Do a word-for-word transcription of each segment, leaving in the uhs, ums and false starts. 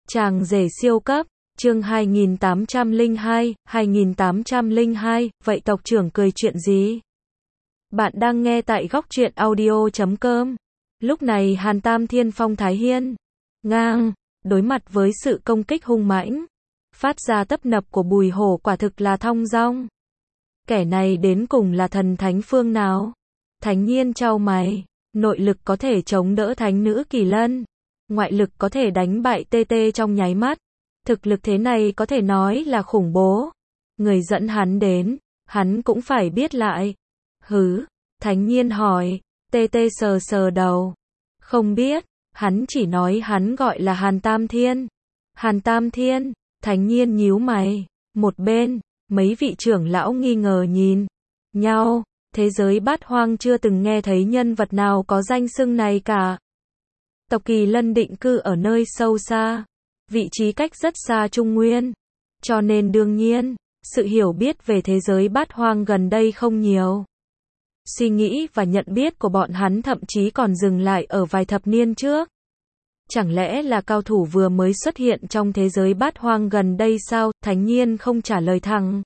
Chàng rể siêu cấp, chương hai nghìn tám trăm lẻ hai, hai nghìn tám trăm lẻ hai, vậy tộc trưởng cười chuyện gì? Bạn đang nghe tại góc truyện audio chấm com. Lúc này Hàn Tam Thiên phong thái hiên ngang, đối mặt với sự công kích hung mãnh, phát ra tấp nập của Bùi Hổ quả thực là thong dong. Kẻ này đến cùng là thần thánh phương nào? Thánh Nhiên chau mày, nội lực có thể chống đỡ thánh nữ Kỳ Lân, ngoại lực có thể đánh bại tê tê trong nháy mắt. Thực lực thế này có thể nói là khủng bố. Người dẫn hắn đến, hắn cũng phải biết lại. Hứ, Thánh Nhiên hỏi, tê tê sờ sờ đầu. Không biết, hắn chỉ nói hắn gọi là Hàn Tam Thiên. Hàn Tam Thiên, Thánh Nhiên nhíu mày. Một bên, mấy vị trưởng lão nghi ngờ nhìn nhau. Thế giới bát hoang chưa từng nghe thấy nhân vật nào có danh xưng này cả. Tộc Kỳ Lân định cư ở nơi sâu xa, vị trí cách rất xa Trung Nguyên, cho nên đương nhiên, sự hiểu biết về thế giới bát hoang gần đây không nhiều. Suy nghĩ và nhận biết của bọn hắn thậm chí còn dừng lại ở vài thập niên trước. Chẳng lẽ là cao thủ vừa mới xuất hiện trong thế giới bát hoang gần đây sao? Thánh Nhiên không trả lời thẳng.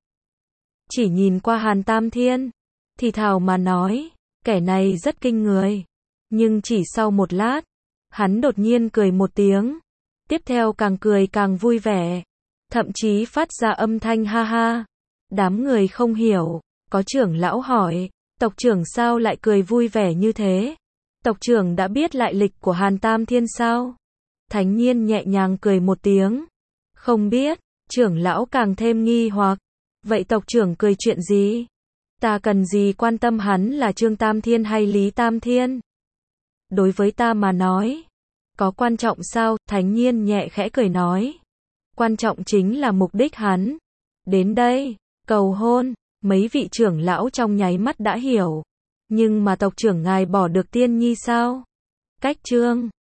Chỉ nhìn qua Hàn Tam Thiên, thì thào mà nói, kẻ này rất kinh người. Nhưng chỉ sau một lát, hắn đột nhiên cười một tiếng. Tiếp theo càng cười càng vui vẻ. Thậm chí phát ra âm thanh ha ha. Đám người không hiểu. Có trưởng lão hỏi, tộc trưởng sao lại cười vui vẻ như thế? Tộc trưởng đã biết lại lịch của Hàn Tam Thiên sao? Thánh Nhiên nhẹ nhàng cười một tiếng. Không biết. Trưởng lão càng thêm nghi hoặc. Vậy tộc trưởng cười chuyện gì? Ta cần gì quan tâm hắn là Trương Tam Thiên hay Lý Tam Thiên? Đối với ta mà nói, có quan trọng sao? Thánh Nhiên nhẹ khẽ cười nói. Quan trọng chính là mục đích hắn. Đến đây, cầu hôn, mấy vị trưởng lão trong nháy mắt đã hiểu. Nhưng mà tộc trưởng ngài bỏ được Tiên Nhi sao? Cách Trương